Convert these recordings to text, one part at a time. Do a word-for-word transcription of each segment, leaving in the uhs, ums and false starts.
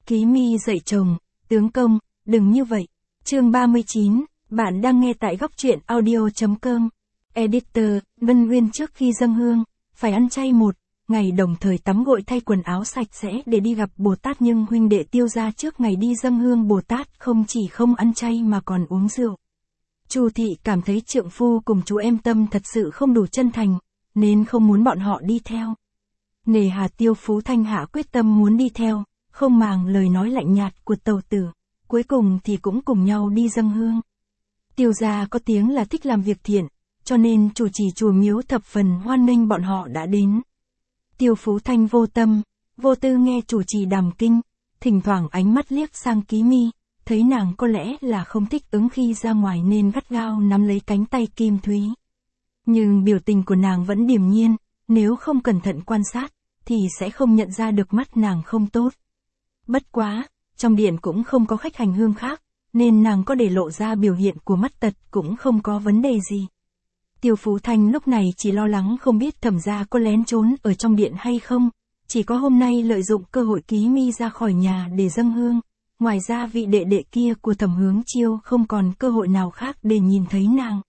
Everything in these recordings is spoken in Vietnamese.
Ký mi dạy chồng, tướng công, đừng như vậy. Chương ba mươi chín, bạn đang nghe tại góc truyện audio chấm com. Editor, Vân Nguyên trước khi dâng hương, phải ăn chay một ngày, đồng thời tắm gội thay quần áo sạch sẽ để đi gặp Bồ Tát, nhưng huynh đệ Tiêu gia trước ngày đi dâng hương Bồ Tát không chỉ không ăn chay mà còn uống rượu. Chu thị cảm thấy trượng phu cùng chú em Tâm thật sự không đủ chân thành, nên không muốn bọn họ đi theo. Nề hà Tiêu Phú Thanh hạ quyết tâm muốn đi theo, không màng lời nói lạnh nhạt của tàu tử, cuối cùng thì cũng cùng nhau đi dâng hương. Tiêu gia có tiếng là thích làm việc thiện, cho nên chủ trì chùa miếu thập phần hoan nghênh bọn họ đã đến. Tiêu Phú Thanh vô tâm, vô tư nghe chủ trì đàm kinh, thỉnh thoảng ánh mắt liếc sang Ký Mi, thấy nàng có lẽ là không thích ứng khi ra ngoài nên gắt gao nắm lấy cánh tay Kim Thúy. Nhưng biểu tình của nàng vẫn điềm nhiên, nếu không cẩn thận quan sát, thì sẽ không nhận ra được mắt nàng không tốt. Bất quá, trong điện cũng không có khách hành hương khác, nên nàng có để lộ ra biểu hiện của mắt tật cũng không có vấn đề gì. Tiêu Phú Thanh lúc này chỉ lo lắng không biết Thẩm gia có lén trốn ở trong điện hay không, chỉ có hôm nay lợi dụng cơ hội Ký Mi ra khỏi nhà để dâng hương, ngoài ra vị đệ đệ kia của Thẩm Hướng Chiêu không còn cơ hội nào khác để nhìn thấy nàng.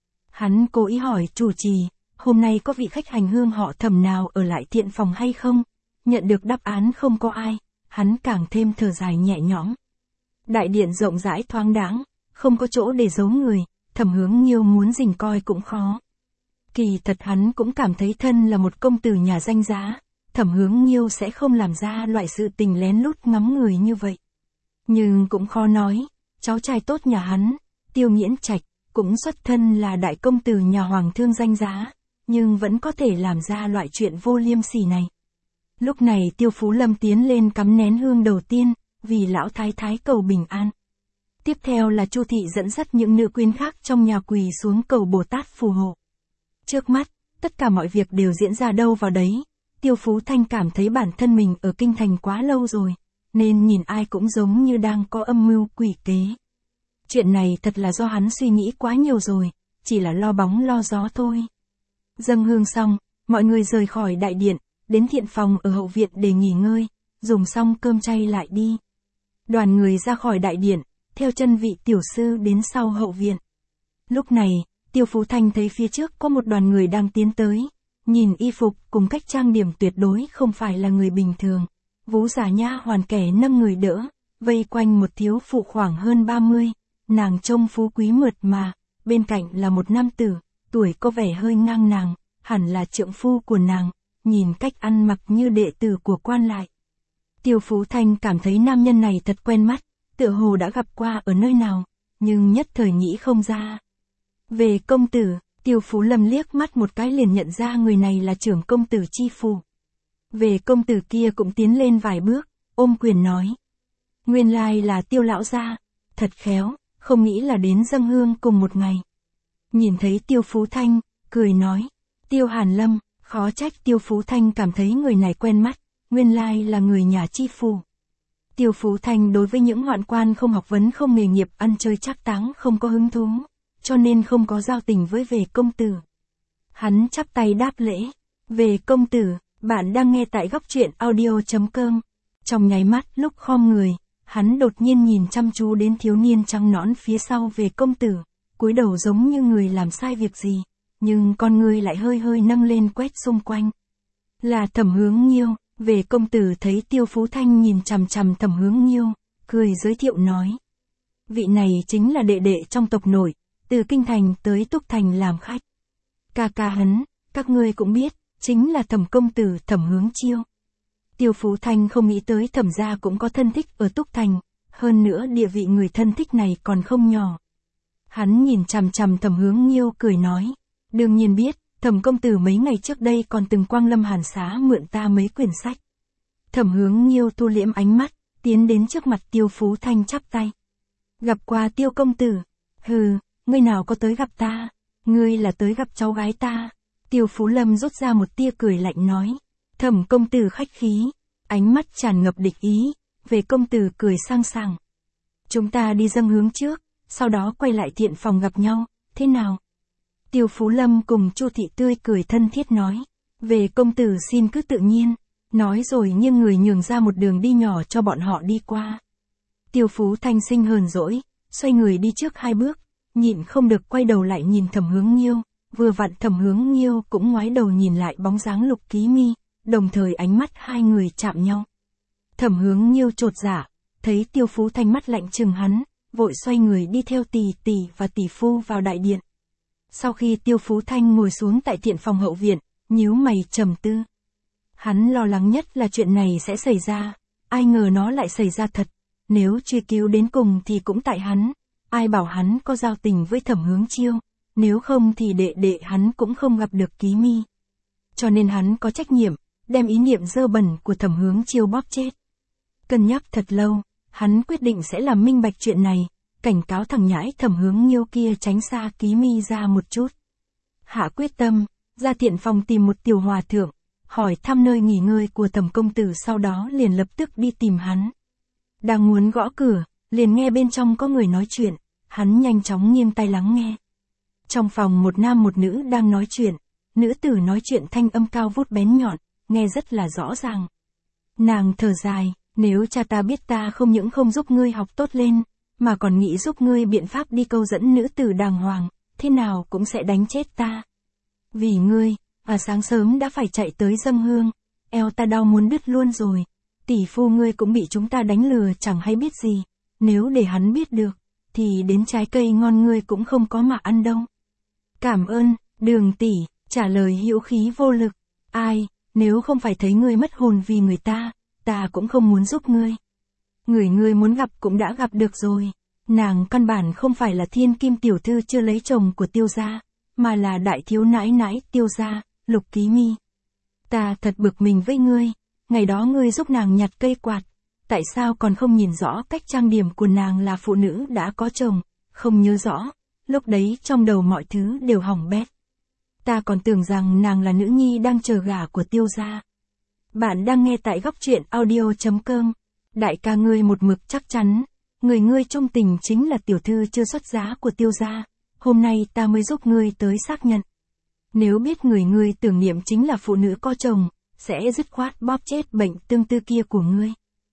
Hắn cố ý hỏi chủ trì, hôm nay có vị khách hành hương họ Thẩm nào ở lại thiện phòng hay không? Nhận được đáp án không có ai, hắn càng thêm thở dài nhẹ nhõm. Đại điện rộng rãi thoáng đãng, không có chỗ để giấu người, Thẩm Hướng Nghiêu muốn rình coi cũng khó. Kỳ thật hắn cũng cảm thấy thân là một công tử nhà danh giá, Thẩm Hướng Nghiêu sẽ không làm ra loại sự tình lén lút ngắm người như vậy. Nhưng cũng khó nói, cháu trai tốt nhà hắn, Tiêu Nghiễn Trạch, cũng xuất thân là đại công tử nhà hoàng thương danh giá, nhưng vẫn có thể làm ra loại chuyện vô liêm sỉ này. Lúc này Tiêu Phú Lâm tiến lên cắm nén hương đầu tiên, vì lão thái thái cầu bình an. Tiếp theo là Chu thị dẫn dắt những nữ quyến khác trong nhà quỳ xuống cầu Bồ Tát phù hộ. Trước mắt, tất cả mọi việc đều diễn ra đâu vào đấy. Tiêu Phú Thanh cảm thấy bản thân mình ở kinh thành quá lâu rồi, nên nhìn ai cũng giống như đang có âm mưu quỷ kế. Chuyện này thật là do hắn suy nghĩ quá nhiều rồi, chỉ là lo bóng lo gió thôi. Dâng hương xong, mọi người rời khỏi đại điện, đến thiện phòng ở hậu viện để nghỉ ngơi, dùng xong cơm chay lại đi. Đoàn người ra khỏi đại điện, theo chân vị tiểu sư đến sau hậu viện. Lúc này, Tiêu Phú Thanh thấy phía trước có một đoàn người đang tiến tới, nhìn y phục cùng cách trang điểm tuyệt đối không phải là người bình thường. Vú giả nha hoàn kẻ nâng người đỡ, vây quanh một thiếu phụ khoảng hơn ba mươi, nàng trông phú quý mượt mà, bên cạnh là một nam tử, tuổi có vẻ hơi ngang nàng, hẳn là trượng phu của nàng, nhìn cách ăn mặc như đệ tử của quan lại. Tiêu Phú Thanh cảm thấy nam nhân này thật quen mắt, tựa hồ đã gặp qua ở nơi nào, nhưng nhất thời nghĩ không ra. Về công tử, Tiêu Phú Lâm liếc mắt một cái liền nhận ra người này là trưởng công tử Chi Phủ. Về công tử kia cũng tiến lên vài bước, ôm quyền nói. Nguyên lai là Tiêu lão gia, thật khéo, không nghĩ là đến dâng hương cùng một ngày. Nhìn thấy Tiêu Phú Thanh, cười nói. Tiêu Hàn Lâm, khó trách Tiêu Phú Thanh cảm thấy người này quen mắt, nguyên lai là người nhà Chi Phủ. Tiêu Phú Thanh đối với những hoạn quan không học vấn không nghề nghiệp ăn chơi trác táng không có hứng thú, cho nên không có giao tình với Về công tử. Hắn chắp tay đáp lễ. Về công tử, bạn đang nghe tại góc truyện audio chấm com. Trong nháy mắt lúc khom người, hắn đột nhiên nhìn chăm chú đến thiếu niên trắng nõn phía sau Về công tử, cúi đầu giống như người làm sai việc gì, nhưng con người lại hơi hơi nâng lên quét xung quanh. Là Thẩm Hướng Nghiêu. Về công tử thấy Tiêu Phú Thanh nhìn chằm chằm Thẩm Hướng Nghiêu, cười giới thiệu nói. Vị này chính là đệ đệ trong tộc nội, từ kinh thành tới Túc Thành làm khách. Ca ca hắn, các ngươi cũng biết, chính là Thẩm công tử Thẩm Hướng Chiêu. Tiêu Phú Thanh không nghĩ tới Thẩm gia cũng có thân thích ở Túc Thành, hơn nữa địa vị người thân thích này còn không nhỏ. Hắn nhìn chằm chằm Thẩm Hướng Nghiêu cười nói, đương nhiên biết. Thẩm công tử mấy ngày trước đây còn từng quang lâm Hàn xá mượn ta mấy quyển sách. Thẩm Hướng Nghiêu thu liễm ánh mắt, tiến đến trước mặt Tiêu Phú Thanh chắp tay. Gặp qua Tiêu công tử. Hừ, ngươi nào có tới gặp ta, ngươi là tới gặp cháu gái ta. Tiêu Phú Lâm rút ra một tia cười lạnh nói. Thẩm công tử khách khí, ánh mắt tràn ngập địch ý. Về công tử cười sang sảng. Chúng ta đi dâng hướng trước, sau đó quay lại thiện phòng gặp nhau, thế nào? Tiêu Phú Lâm cùng Chu thị tươi cười thân thiết nói. Về công tử xin cứ tự nhiên. Nói rồi nghiêng người nhường ra một đường đi nhỏ cho bọn họ đi qua. Tiêu Phú Thanh sinh hờn dỗi, xoay người đi trước hai bước, nhịn không được quay đầu lại nhìn Thẩm Hướng Nghiêu, vừa vặn Thẩm Hướng Nghiêu cũng ngoái đầu nhìn lại bóng dáng Lục Ký Mi, đồng thời ánh mắt hai người chạm nhau. Thẩm Hướng Nghiêu chột dạ, thấy Tiêu Phú Thanh mắt lạnh chừng hắn, vội xoay người đi theo tỷ tỷ và tỷ phu vào đại điện. Sau khi Tiêu Phú Thanh ngồi xuống tại thiện phòng hậu viện, nhíu mày trầm tư. Hắn lo lắng nhất là chuyện này sẽ xảy ra, ai ngờ nó lại xảy ra thật, nếu truy cứu đến cùng thì cũng tại hắn, ai bảo hắn có giao tình với Thẩm Hướng Chiêu, nếu không thì đệ đệ hắn cũng không gặp được Ký Mi. Cho nên hắn có trách nhiệm, đem ý niệm dơ bẩn của Thẩm Hướng Chiêu bóp chết. Cân nhắc thật lâu, hắn quyết định sẽ làm minh bạch chuyện này, cảnh cáo thằng nhãi Thẩm Hướng Nghiêu kia tránh xa Ký Mi ra một chút. Hạ quyết tâm, ra thiện phòng tìm một tiểu hòa thượng, hỏi thăm nơi nghỉ ngơi của Thẩm công tử, sau đó liền lập tức đi tìm hắn. Đang muốn gõ cửa, liền nghe bên trong có người nói chuyện, hắn nhanh chóng nghiêng tai lắng nghe. Trong phòng một nam một nữ đang nói chuyện, nữ tử nói chuyện thanh âm cao vút bén nhọn, nghe rất là rõ ràng. Nàng thở dài, nếu cha ta biết ta không những không giúp ngươi học tốt lên, mà còn nghĩ giúp ngươi biện pháp đi câu dẫn nữ tử đàng hoàng, thế nào cũng sẽ đánh chết ta. Vì ngươi, à sáng sớm đã phải chạy tới dâng hương, eo ta đau muốn đứt luôn rồi, tỷ phu ngươi cũng bị chúng ta đánh lừa chẳng hay biết gì, nếu để hắn biết được, thì đến trái cây ngon ngươi cũng không có mà ăn đâu. Cảm ơn, Đường tỷ, trả lời hữu khí vô lực, ai, nếu không phải thấy ngươi mất hồn vì người ta, ta cũng không muốn giúp ngươi. Người ngươi muốn gặp cũng đã gặp được rồi, nàng căn bản không phải là thiên kim tiểu thư chưa lấy chồng của Tiêu gia, mà là đại thiếu nãi nãi Tiêu gia, Lục Ký Mi. Ta thật bực mình với ngươi, ngày đó ngươi giúp nàng nhặt cây quạt, tại sao còn không nhìn rõ cách trang điểm của nàng là phụ nữ đã có chồng, không nhớ rõ, lúc đấy trong đầu mọi thứ đều hỏng bét. Ta còn tưởng rằng nàng là nữ nhi đang chờ gả của Tiêu gia. Bạn đang nghe tại góc truyện audio chấm com. Đại ca ngươi một mực chắc chắn, người ngươi trung tình chính là tiểu thư chưa xuất giá của Tiêu gia, hôm nay ta mới giúp ngươi tới xác nhận. Nếu biết người ngươi tưởng niệm chính là phụ nữ có chồng, sẽ dứt khoát bóp chết bệnh tương tư kia của ngươi.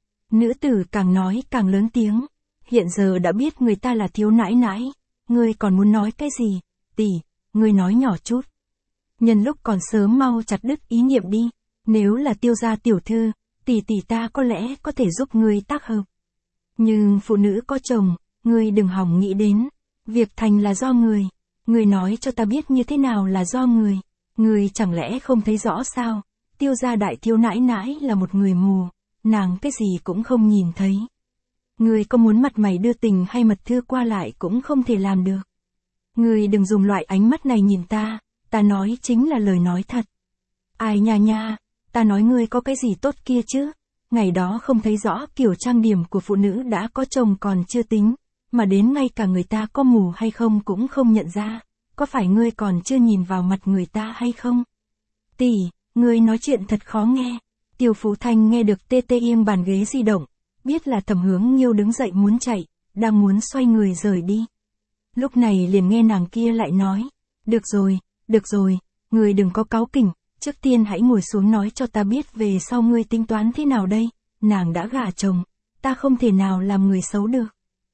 Nữ tử càng nói càng lớn tiếng, hiện giờ đã biết người ta là thiếu nãi nãi, ngươi còn muốn nói cái gì, tỷ, ngươi nói nhỏ chút. Nhân lúc còn sớm mau chặt đứt ý niệm đi, nếu là Tiêu gia tiểu thư, tỷ tỷ ta có lẽ có thể giúp ngươi tác hợp. Nhưng phụ nữ có chồng, ngươi đừng hỏng nghĩ đến, việc thành là do người, ngươi nói cho ta biết như thế nào là do người, ngươi chẳng lẽ không thấy rõ sao, Tiêu gia đại thiếu nãi nãi là một người mù, nàng cái gì cũng không nhìn thấy. Ngươi có muốn mặt mày đưa tình hay mật thư qua lại cũng không thể làm được. Ngươi đừng dùng loại ánh mắt này nhìn ta, ta nói chính là lời nói thật. Ai nha nha, ta nói ngươi có cái gì tốt kia chứ, ngày đó không thấy rõ kiểu trang điểm của phụ nữ đã có chồng còn chưa tính, mà đến ngay cả người ta có mù hay không cũng không nhận ra, có phải ngươi còn chưa nhìn vào mặt người ta hay không? Tỷ, ngươi nói chuyện thật khó nghe. Tiêu Phú Thanh nghe được tê tê im bàn ghế di động, biết là Thẩm Hướng Nghiêu đứng dậy muốn chạy, đang muốn xoay người rời đi. Lúc này liền nghe nàng kia lại nói, được rồi, được rồi, ngươi đừng có cáu kỉnh, trước tiên hãy ngồi xuống nói cho ta biết về sau ngươi tính toán thế nào đây, nàng đã gả chồng, ta không thể nào làm người xấu được.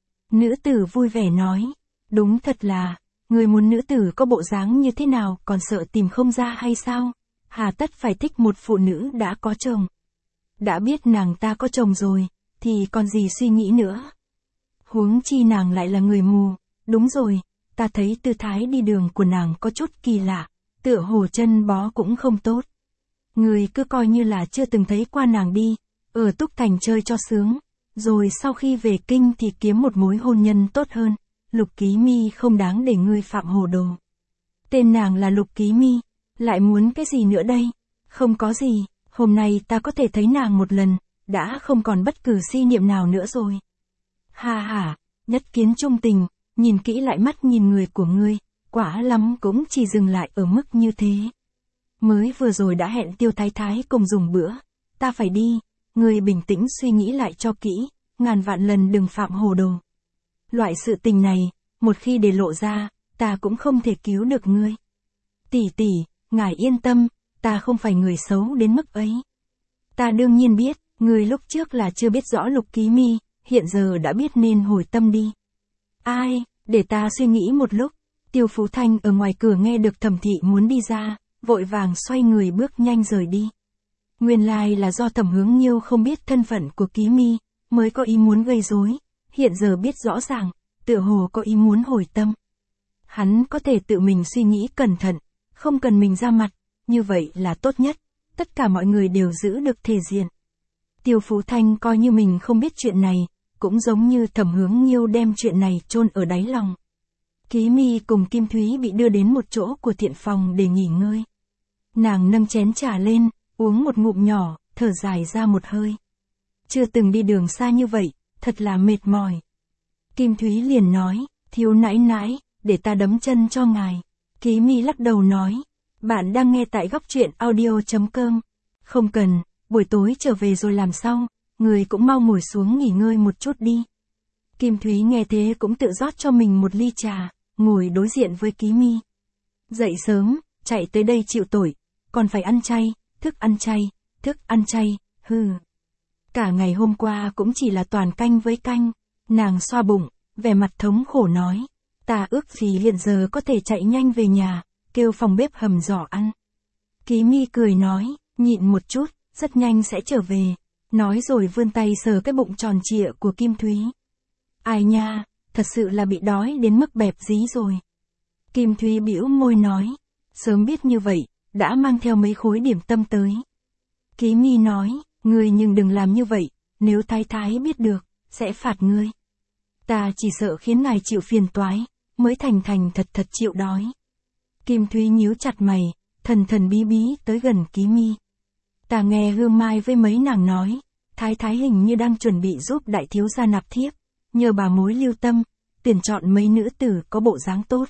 Nữ tử vui vẻ nói, đúng thật là, ngươi muốn nữ tử có bộ dáng như thế nào còn sợ tìm không ra hay sao, hà tất phải thích một phụ nữ đã có chồng. Đã biết nàng ta có chồng rồi, thì còn gì suy nghĩ nữa. Huống chi nàng lại là người mù, đúng rồi, ta thấy tư thái đi đường của nàng có chút kỳ lạ, tựa hồ chân bó cũng không tốt. Người cứ coi như là chưa từng thấy qua nàng đi, ở Túc Thành chơi cho sướng, rồi sau khi về kinh thì kiếm một mối hôn nhân tốt hơn. Lục Ký Mi không đáng để ngươi phạm hồ đồ. Tên nàng là Lục Ký Mi, lại muốn cái gì nữa đây? Không có gì, hôm nay ta có thể thấy nàng một lần, đã không còn bất cứ si niệm nào nữa rồi. Ha ha, nhất kiến trung tình, nhìn kỹ lại mắt nhìn người của ngươi, quả lắm cũng chỉ dừng lại ở mức như thế. Mới vừa rồi đã hẹn Tiêu Thái Thái cùng dùng bữa, ta phải đi, ngươi bình tĩnh suy nghĩ lại cho kỹ, ngàn vạn lần đừng phạm hồ đồ. Loại sự tình này, một khi để lộ ra, ta cũng không thể cứu được ngươi. Tỷ tỷ, ngài yên tâm, ta không phải người xấu đến mức ấy. Ta đương nhiên biết, người lúc trước là chưa biết rõ Lục Ký Mi, hiện giờ đã biết nên hồi tâm đi. Ai, để ta suy nghĩ một lúc. Tiêu Phú Thanh ở ngoài cửa nghe được Thẩm Thị muốn đi ra, vội vàng xoay người bước nhanh rời đi. Nguyên lai là do Thẩm Hướng Nhiêu không biết thân phận của Ký Mi, mới có ý muốn gây rối, hiện giờ biết rõ ràng, tựa hồ có ý muốn hồi tâm. Hắn có thể tự mình suy nghĩ cẩn thận, không cần mình ra mặt, như vậy là tốt nhất, tất cả mọi người đều giữ được thể diện. Tiêu Phú Thanh coi như mình không biết chuyện này, cũng giống như Thẩm Hướng Nhiêu đem chuyện này chôn ở đáy lòng. Ký Mi cùng Kim Thúy bị đưa đến một chỗ của thiện phòng để nghỉ ngơi. Nàng nâng chén trà lên, uống một ngụm nhỏ, thở dài ra một hơi. Chưa từng đi đường xa như vậy, thật là mệt mỏi. Kim Thúy liền nói, thiếu nãi nãi, để ta đấm chân cho ngài. Ký Mi lắc đầu nói, bạn đang nghe tại góc truyện audio chấm com. Không cần, buổi tối trở về rồi làm sau, người cũng mau ngồi xuống nghỉ ngơi một chút đi. Kim Thúy nghe thế cũng tự rót cho mình một ly trà, ngồi đối diện với Ký Mi. Dậy sớm, chạy tới đây chịu tội, còn phải ăn chay, thức ăn chay, thức ăn chay, hừ. Cả ngày hôm qua cũng chỉ là toàn canh với canh, nàng xoa bụng, vẻ mặt thống khổ nói, ta ước gì hiện giờ có thể chạy nhanh về nhà, kêu phòng bếp hầm giò ăn. Ký Mi cười nói, nhịn một chút, rất nhanh sẽ trở về, nói rồi vươn tay sờ cái bụng tròn trịa của Kim Thúy. Ai nha, thật sự là bị đói đến mức bẹp dí rồi. Kim Thúy bĩu môi nói, sớm biết như vậy, đã mang theo mấy khối điểm tâm tới. Ký Mi nói, ngươi nhưng đừng làm như vậy, nếu thái thái biết được, sẽ phạt ngươi. Ta chỉ sợ khiến ngài chịu phiền toái, mới thành thành thật thật chịu đói. Kim Thúy nhíu chặt mày, thần thần bí bí tới gần Ký Mi. Ta nghe Hương Mai với mấy nàng nói, thái thái hình như đang chuẩn bị giúp đại thiếu gia nạp thiếp, nhờ bà mối lưu tâm, tuyển chọn mấy nữ tử có bộ dáng tốt.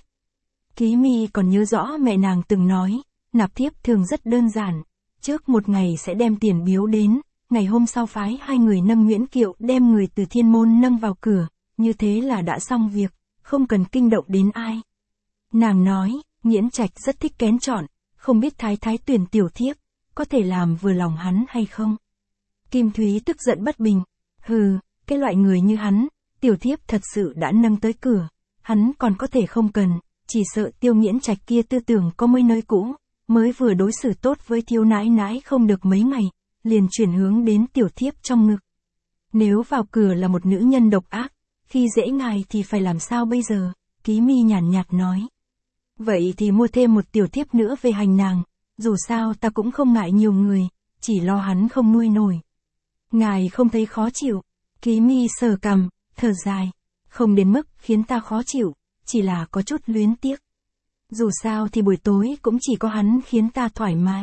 Ký Mi còn nhớ rõ mẹ nàng từng nói, nạp thiếp thường rất đơn giản, trước một ngày sẽ đem tiền biếu đến, ngày hôm sau phái hai người nâng Nguyễn Kiệu đem người từ thiên môn nâng vào cửa, như thế là đã xong việc, không cần kinh động đến ai. Nàng nói, Nghiễn Trạch rất thích kén chọn, không biết thái thái tuyển tiểu thiếp, có thể làm vừa lòng hắn hay không? Kim Thúy tức giận bất bình, hừ, cái loại người như hắn, tiểu thiếp thật sự đã nâng tới cửa, hắn còn có thể không cần, chỉ sợ Tiêu Nghiễn Trạch kia tư tưởng có mấy nơi cũ, mới vừa đối xử tốt với thiếu nãi nãi không được mấy ngày, liền chuyển hướng đến tiểu thiếp trong ngực. Nếu vào cửa là một nữ nhân độc ác, khi dễ ngài thì phải làm sao bây giờ? Ký Mi nhàn nhạt nói. Vậy thì mua thêm một tiểu thiếp nữa về hành nàng, dù sao ta cũng không ngại nhiều người, chỉ lo hắn không nuôi nổi. Ngài không thấy khó chịu? Ký Mi sờ cằm, thở dài, không đến mức khiến ta khó chịu, chỉ là có chút luyến tiếc. Dù sao thì buổi tối cũng chỉ có hắn khiến ta thoải mái.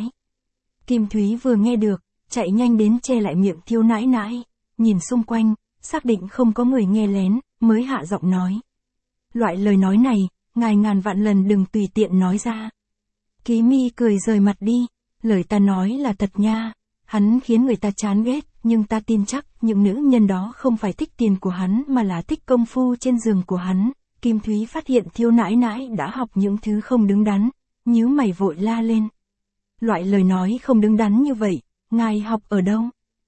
Kim Thúy vừa nghe được, chạy nhanh đến che lại miệng thiếu nãi nãi, nhìn xung quanh, xác định không có người nghe lén, mới hạ giọng nói. Loại lời nói này, ngài ngàn vạn lần đừng tùy tiện nói ra. Ký Mi cười rời mặt đi, lời ta nói là thật nha, hắn khiến người ta chán ghét, nhưng ta tin chắc những nữ nhân đó không phải thích tiền của hắn mà là thích công phu trên giường của hắn. Kim Thúy phát hiện thiếu nãi nãi đã học những thứ không đứng đắn, nhíu mày vội la lên. Loại lời nói không đứng đắn như vậy, ngài học ở đâu?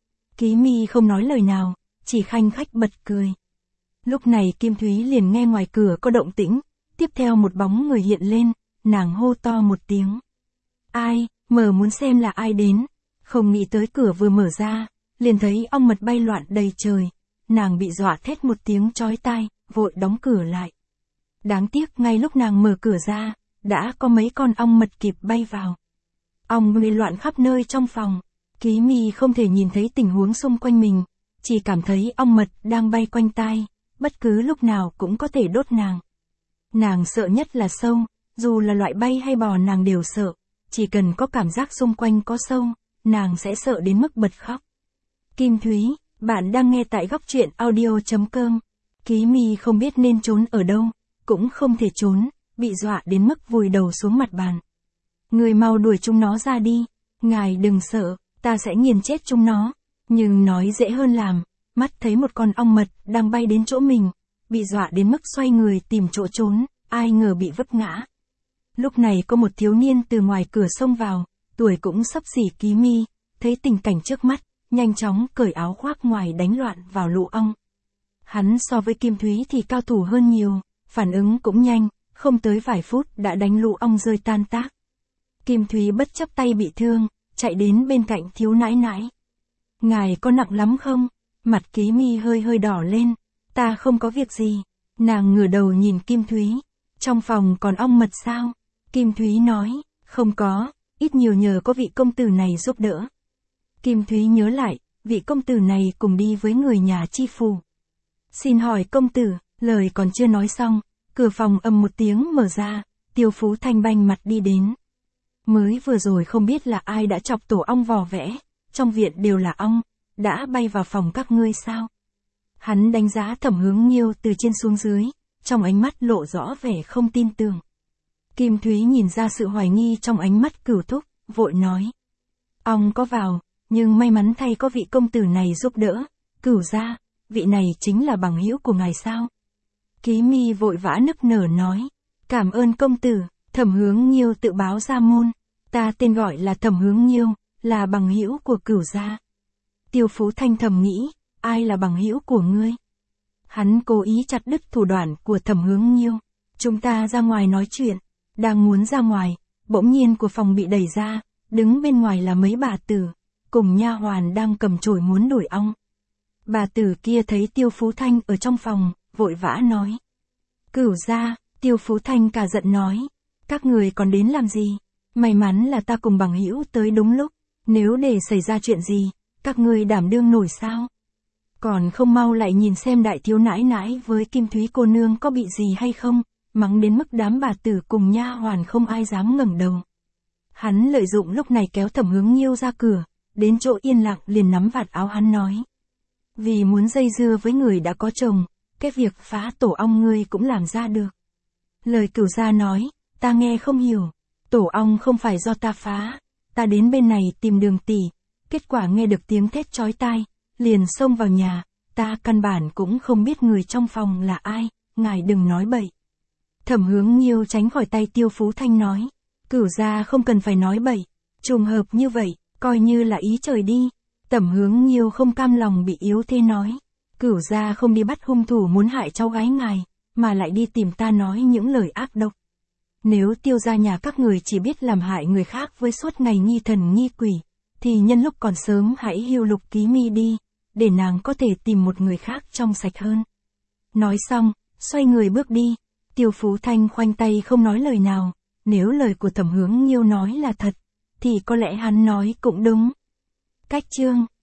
Ký Mi không nói lời nào, chỉ khanh khách bật cười. Lúc này Kim Thúy liền nghe ngoài cửa có động tĩnh, tiếp theo một bóng người hiện lên, nàng hô to một tiếng. Ai, mở muốn xem là ai đến, không nghĩ tới cửa vừa mở ra, liền thấy ong mật bay loạn đầy trời, nàng bị dọa thét một tiếng chói tai, vội đóng cửa lại. Đáng tiếc ngay lúc nàng mở cửa ra, đã có mấy con ong mật kịp bay vào. Ong người loạn khắp nơi trong phòng, Ký Mi không thể nhìn thấy tình huống xung quanh mình, chỉ cảm thấy ong mật đang bay quanh tai, bất cứ lúc nào cũng có thể đốt nàng. Nàng sợ nhất là sâu, dù là loại bay hay bò nàng đều sợ, chỉ cần có cảm giác xung quanh có sâu, nàng sẽ sợ đến mức bật khóc. Kim Thúy, bạn đang nghe tại góc truyện audio chấm com. Ký Mi không biết nên trốn ở đâu, cũng không thể trốn, bị dọa đến mức vùi đầu xuống mặt bàn. Người mau đuổi chúng nó ra đi, ngài đừng sợ, ta sẽ nghiền chết chúng nó. Nhưng nói dễ hơn làm, mắt thấy một con ong mật đang bay đến chỗ mình, bị dọa đến mức xoay người tìm chỗ trốn, ai ngờ bị vấp ngã. Lúc này có một thiếu niên từ ngoài cửa xông vào, tuổi cũng xấp xỉ Ký Mi, thấy tình cảnh trước mắt, nhanh chóng cởi áo khoác ngoài đánh loạn vào lũ ong. Hắn so với Kim Thúy thì cao thủ hơn nhiều, phản ứng cũng nhanh, không tới vài phút đã đánh lũ ong rơi tan tác. Kim Thúy bất chấp tay bị thương, chạy đến bên cạnh thiếu nãi nãi. Ngài có nặng lắm không? Mặt Ký Mi hơi hơi đỏ lên. Ta không có việc gì. Nàng ngửa đầu nhìn Kim Thúy. Trong phòng còn ong mật sao? Kim Thúy nói, không có, ít nhiều nhờ có vị công tử này giúp đỡ. Kim Thúy nhớ lại, vị công tử này cùng đi với người nhà chi phủ. Xin hỏi công tử, lời còn chưa nói xong, cửa phòng ầm một tiếng mở ra, Tiêu Phú Thanh banh mặt đi đến. Mới vừa rồi không biết là ai đã chọc tổ ong vò vẽ, trong viện đều là ong, đã bay vào phòng các ngươi sao? Hắn đánh giá Thẩm Hướng Nghiêu từ trên xuống dưới, trong ánh mắt lộ rõ vẻ không tin tưởng. Kim Thúy nhìn ra sự hoài nghi trong ánh mắt Cửu Thúc, vội nói. Ong có vào, nhưng may mắn thay có vị công tử này giúp đỡ. Cửu gia, vị này chính là bằng hữu của ngài sao? Ký Mi vội vã nức nở nói. Cảm ơn công tử. Thẩm Hướng Nghiêu tự báo ra môn. Ta tên gọi là Thẩm Hướng Nghiêu, là bằng hữu của Cửu gia. Tiêu Phú Thanh thầm nghĩ, ai là bằng hữu của ngươi? Hắn cố ý chặt đứt thủ đoạn của Thẩm Hướng Nghiêu. Chúng ta ra ngoài nói chuyện. Đang muốn ra ngoài, bỗng nhiên của phòng bị đẩy ra, đứng bên ngoài là mấy bà tử, cùng nha hoàn đang cầm chổi muốn đuổi ong. Bà tử kia thấy Tiêu Phú Thanh ở trong phòng, vội vã nói. Cửu gia, Tiêu Phú Thanh cả giận nói. Các người còn đến làm gì? May mắn là ta cùng bằng hữu tới đúng lúc, nếu để xảy ra chuyện gì, các ngươi đảm đương nổi sao? Còn không mau lại nhìn xem đại thiếu nãi nãi với Kim Thúy cô nương có bị gì hay không, mắng đến mức đám bà tử cùng nha hoàn không ai dám ngẩng đầu. Hắn lợi dụng lúc này kéo Thẩm Hướng Nghiêu ra cửa, đến chỗ yên lặng liền nắm vạt áo hắn nói. Vì muốn dây dưa với người đã có chồng, cái việc phá tổ ong ngươi cũng làm ra được. Lời Cửu gia nói, ta nghe không hiểu, tổ ong không phải do ta phá, ta đến bên này tìm Đường tỷ, kết quả nghe được tiếng thét chói tai, liền xông vào nhà, ta căn bản cũng không biết người trong phòng là ai, ngài đừng nói bậy. Thẩm Hướng Nghiêu tránh khỏi tay Tiêu Phú Thanh nói, Cửu gia không cần phải nói bậy, trùng hợp như vậy, coi như là ý trời đi. Thẩm Hướng Nghiêu không cam lòng bị yếu thế nói, Cửu gia không đi bắt hung thủ muốn hại cháu gái ngài, mà lại đi tìm ta nói những lời ác độc. Nếu Tiêu gia nhà các người chỉ biết làm hại người khác với suốt ngày nghi thần nghi quỷ, thì nhân lúc còn sớm hãy hiêu Lục Ký Mi đi, để nàng có thể tìm một người khác trong sạch hơn. Nói xong, xoay người bước đi. Tiêu Phú Thanh khoanh tay không nói lời nào, nếu lời của Thẩm Hướng Nghiêu nói là thật, thì có lẽ hắn nói cũng đúng. Cách chương